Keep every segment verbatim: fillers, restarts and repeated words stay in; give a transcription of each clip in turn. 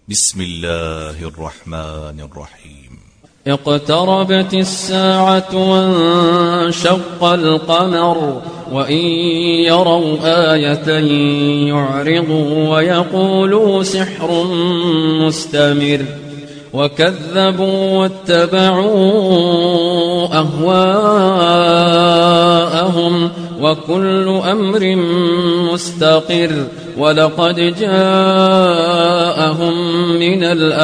بسم الله الرحمن الرحيم. اقتربت الساعة وانشق القمر وإن يروا آية يعرضوا ويقولوا سحر مستمر وكذبوا واتبعوا أهواءهم وكل أمر مستقر ولقد جاءهم من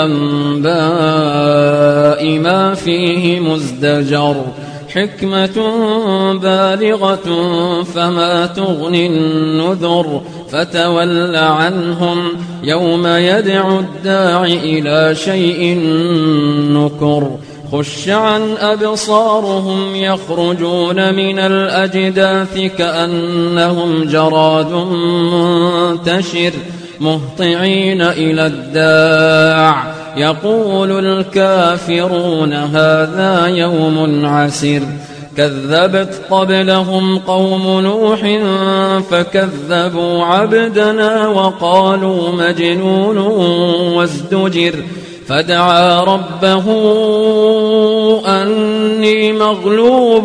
الأنباء ما فيه مزدجر حكمة بالغة فما تغني النذر فتول عنهم يوم يدعو الداع إلى شيء نكر خش عن أبصارهم يخرجون من الأجداث كأنهم جراد منتشر مهطعين إلى الداع يقول الكافرون هذا يوم عسر كذبت قبلهم قوم نوح فكذبوا عبدنا وقالوا مجنون وازدجر فدعا ربه أني مغلوب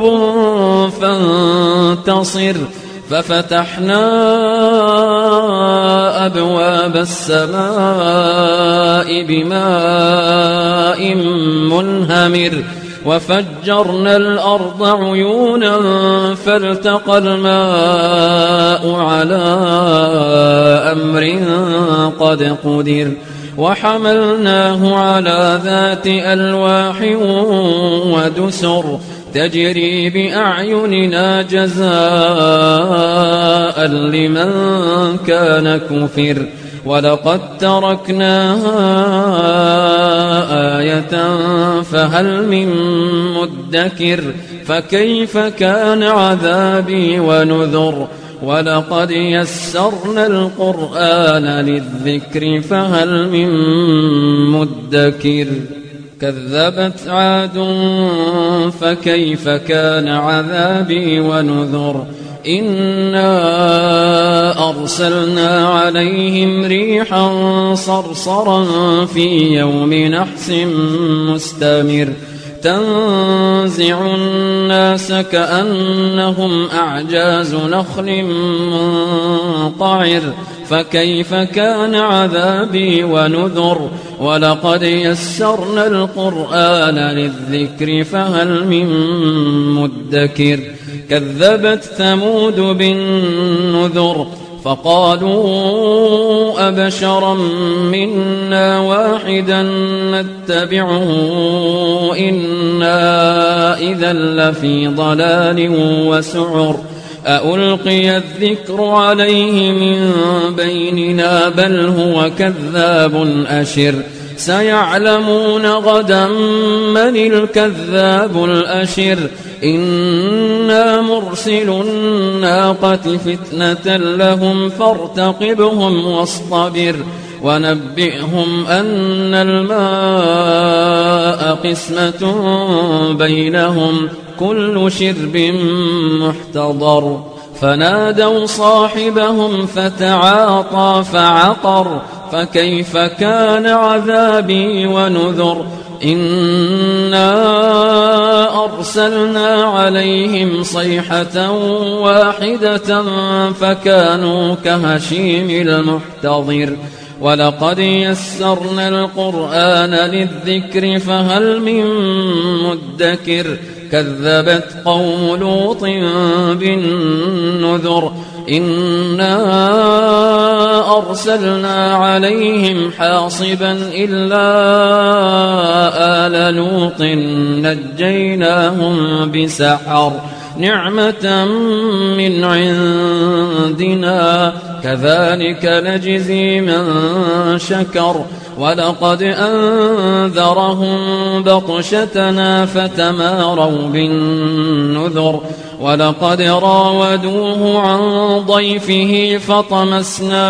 فانتصر ففتحنا أبواب السماء بماء منهمر وفجرنا الأرض عيونا فالتقى الماء على أمر قد قدر وحملناه على ذات ألواح ودسر تجري بأعيننا جزاء لمن كان كفر ولقد تركناها آية فهل من مدكر فكيف كان عذابي ونذر ولقد يسرنا القرآن للذكر فهل من مدكر كذبت عاد فكيف كان عذابي ونذر إنا أرسلنا عليهم ريحا صرصرا في يوم نحس مستمر تنزع الناس كأنهم أعجاز نخل منقعر فكيف كان عذابي ونذر ولقد يسرنا القرآن للذكر فهل من مدكر كذبت ثمود بالنذر فقالوا أبشرا منا واحدا نتبعه إنا إذا لفي ضلال وسعر أألقي الذكر عليه من بيننا بل هو كذاب أشر سيعلمون غدا من الكذاب الأشر إنا مرسل الناقة فتنة لهم فارتقبهم واصطبر ونبئهم أن الماء قسمة بينهم كل شرب محتضر فنادوا صاحبهم فتعاطى فعقر فكيف كان عذابي ونذر إنا أرسلنا عليهم صيحة واحدة فكانوا كهشيم المحتضر ولقد يسرنا القرآن للذكر فهل من مدكر كذبت قوم لوط بالنذر إنا أرسلنا عليهم حاصبا إلا آل لوط نجيناهم بسحر نعمة من عندنا كذلك نجزي من شكر ولقد أنذرهم بطشتنا فتماروا بالنذر ولقد راودوه عن ضيفه فطمسنا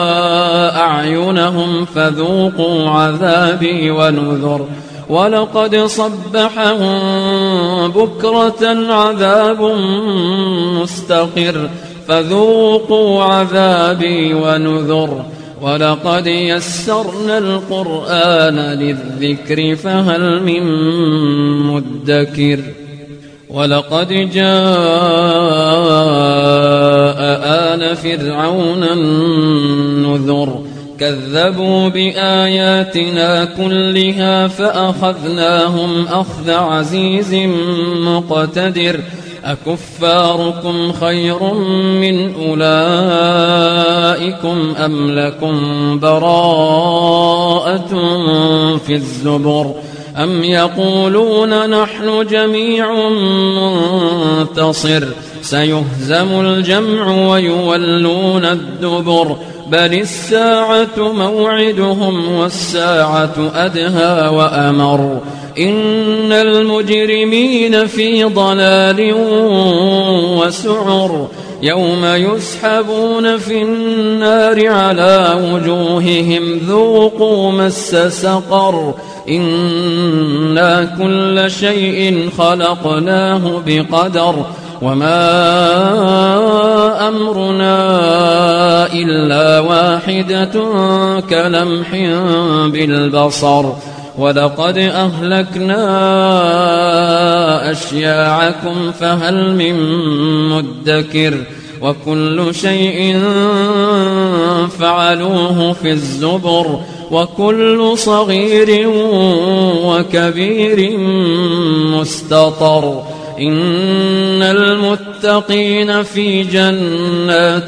أعينهم فذوقوا عذابي ونذر ولقد صبحهم بكرة عذاب مستقر فذوقوا عذابي ونذر ولقد يسرنا القرآن للذكر فهل من مدكر ولقد جاء آل فرعون النذر كذبوا بآياتنا كلها فأخذناهم أخذ عزيز مقتدر أكفاركم خير من أولئكم أم لكم براءة في الزبر أم يقولون نحن جميع منتصر سيهزم الجمع ويولون الدبر بل الساعة موعدهم والساعة أدهى وأمر إن المجرمين في ضلال وسعر يوم يسحبون في النار على وجوههم ذوقوا مس سقر إنا كل شيء خلقناه بقدر وما أمرنا إلا واحدة كلمح بالبصر ولقد أهلكنا أشياعكم فهل من مدكر وكل شيء فعلوه في الزبر وكل صغير وكبير مستطر إن المتقين في جنات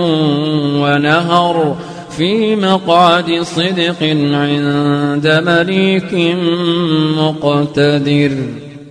ونهر في مقعد صدق عند مليك مقتدر.